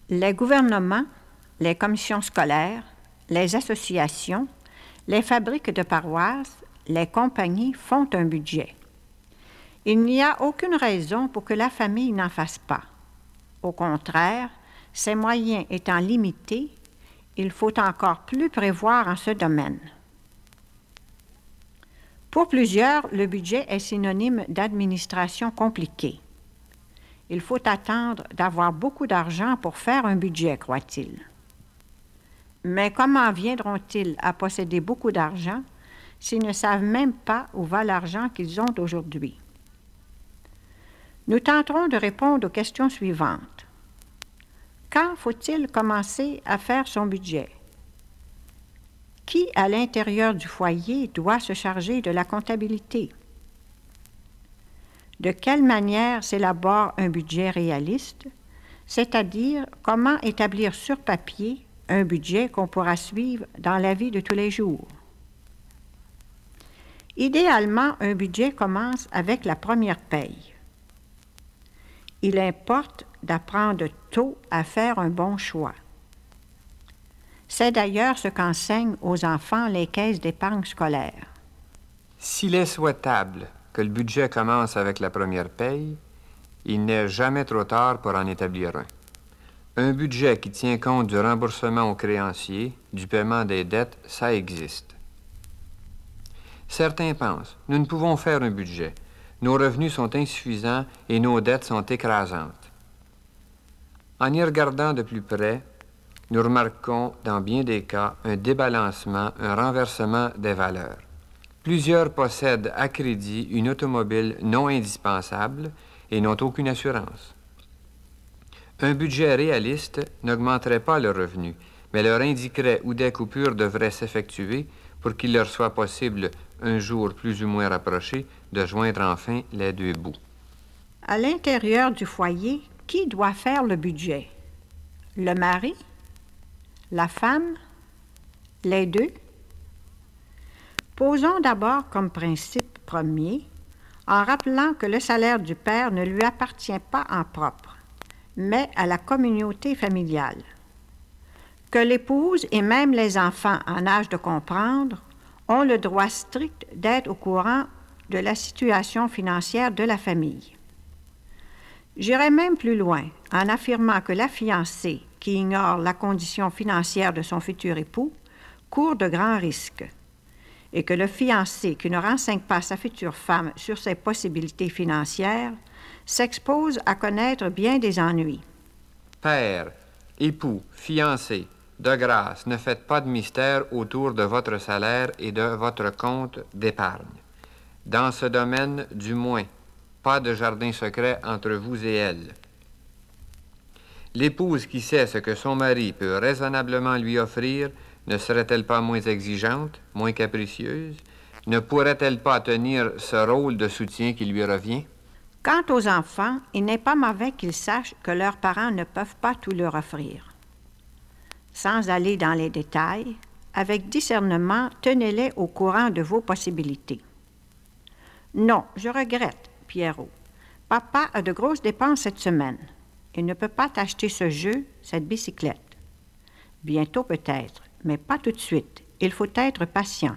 Les gouvernements, les commissions scolaires, les associations, les fabriques de paroisses, les compagnies font un budget. Il n'y a aucune raison pour que la famille n'en fasse pas. Au contraire, ses moyens étant limités, il faut encore plus prévoir en ce domaine. Pour plusieurs, le budget est synonyme d'administration compliquée. Il faut attendre d'avoir beaucoup d'argent pour faire un budget, croit-il. Mais comment viendront-ils à posséder beaucoup d'argent s'ils ne savent même pas où va l'argent qu'ils ont aujourd'hui? Nous tenterons de répondre aux questions suivantes. Quand faut-il commencer à faire son budget? Qui, à l'intérieur du foyer, doit se charger de la comptabilité? De quelle manière s'élabore un budget réaliste, c'est-à-dire comment établir sur papier un budget qu'on pourra suivre dans la vie de tous les jours? Idéalement, un budget commence avec la première paye. Il importe d'apprendre tôt à faire un bon choix. C'est d'ailleurs ce qu'enseignent aux enfants les caisses d'épargne scolaire. S'il est souhaitable que le budget commence avec la première paye, il n'est jamais trop tard pour en établir un. Un budget qui tient compte du remboursement aux créanciers, du paiement des dettes, ça existe. Certains pensent, nous ne pouvons faire un budget. Nos revenus sont insuffisants et nos dettes sont écrasantes. En y regardant de plus près, nous remarquons dans bien des cas un débalancement, un renversement des valeurs. Plusieurs possèdent à crédit une automobile non indispensable et n'ont aucune assurance. Un budget réaliste n'augmenterait pas leurs revenus, mais leur indiquerait où des coupures devraient s'effectuer pour qu'il leur soit possible, un jour plus ou moins rapproché, de joindre enfin les deux bouts. À l'intérieur du foyer, qui doit faire le budget? Le mari? La femme? Les deux? Posons d'abord comme principe premier, en rappelant que le salaire du père ne lui appartient pas en propre, mais à la communauté familiale. Que l'épouse et même les enfants en âge de comprendre ont le droit strict d'être au courant de la situation financière de la famille. J'irai même plus loin en affirmant que la fiancée qui ignore la condition financière de son futur époux court de grands risques et que le fiancé qui ne renseigne pas sa future femme sur ses possibilités financières s'expose à connaître bien des ennuis. Père, époux, fiancé, de grâce, ne faites pas de mystère autour de votre salaire et de votre compte d'épargne. Dans ce domaine, du moins, pas de jardin secret entre vous et elle. L'épouse qui sait ce que son mari peut raisonnablement lui offrir, ne serait-elle pas moins exigeante, moins capricieuse? Ne pourrait-elle pas tenir ce rôle de soutien qui lui revient? Quant aux enfants, il n'est pas mauvais qu'ils sachent que leurs parents ne peuvent pas tout leur offrir. Sans aller dans les détails, avec discernement, tenez-les au courant de vos possibilités. Non, je regrette, Pierrot. Papa a de grosses dépenses cette semaine. Il ne peut pas t'acheter ce jeu, cette bicyclette. Bientôt peut-être, mais pas tout de suite. Il faut être patient.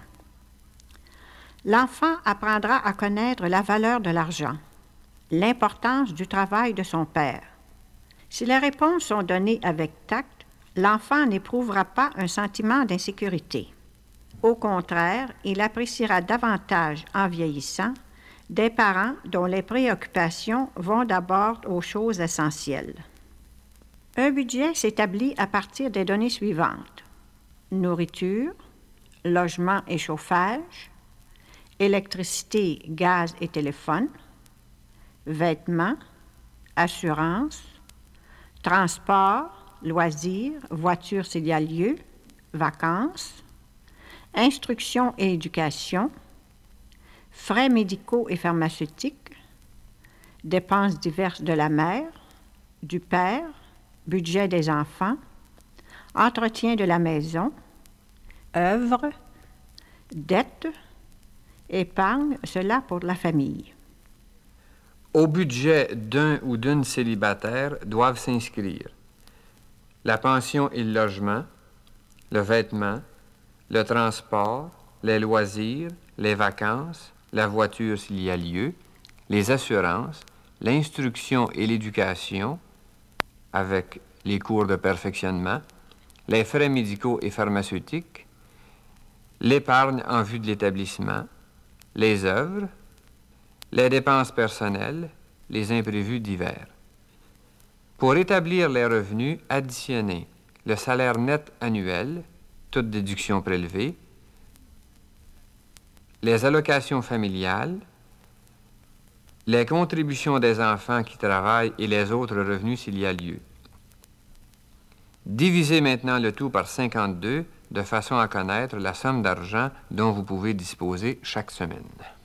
L'enfant apprendra à connaître la valeur de l'argent, l'importance du travail de son père. Si les réponses sont données avec tact, l'enfant n'éprouvera pas un sentiment d'insécurité. Au contraire, il appréciera davantage, en vieillissant, des parents dont les préoccupations vont d'abord aux choses essentielles. Un budget s'établit à partir des données suivantes: nourriture, logement et chauffage, électricité, gaz et téléphone, vêtements, assurance, transport, loisirs, voiture s'il y a lieu, vacances, instruction et éducation, frais médicaux et pharmaceutiques, dépenses diverses de la mère, du père, budget des enfants, entretien de la maison, œuvres, dettes, épargne, cela pour la famille. Au budget d'un ou d'une célibataire doivent s'inscrire la pension et le logement, le vêtement, le transport, les loisirs, les vacances, la voiture s'il y a lieu, les assurances, l'instruction et l'éducation, avec les cours de perfectionnement, les frais médicaux et pharmaceutiques, l'épargne en vue de l'établissement, les œuvres, les dépenses personnelles, les imprévus divers. Pour établir les revenus, additionnez le salaire net annuel, toute déduction prélevée, les allocations familiales, les contributions des enfants qui travaillent et les autres revenus s'il y a lieu. Divisez maintenant le tout par 52 de façon à connaître la somme d'argent dont vous pouvez disposer chaque semaine.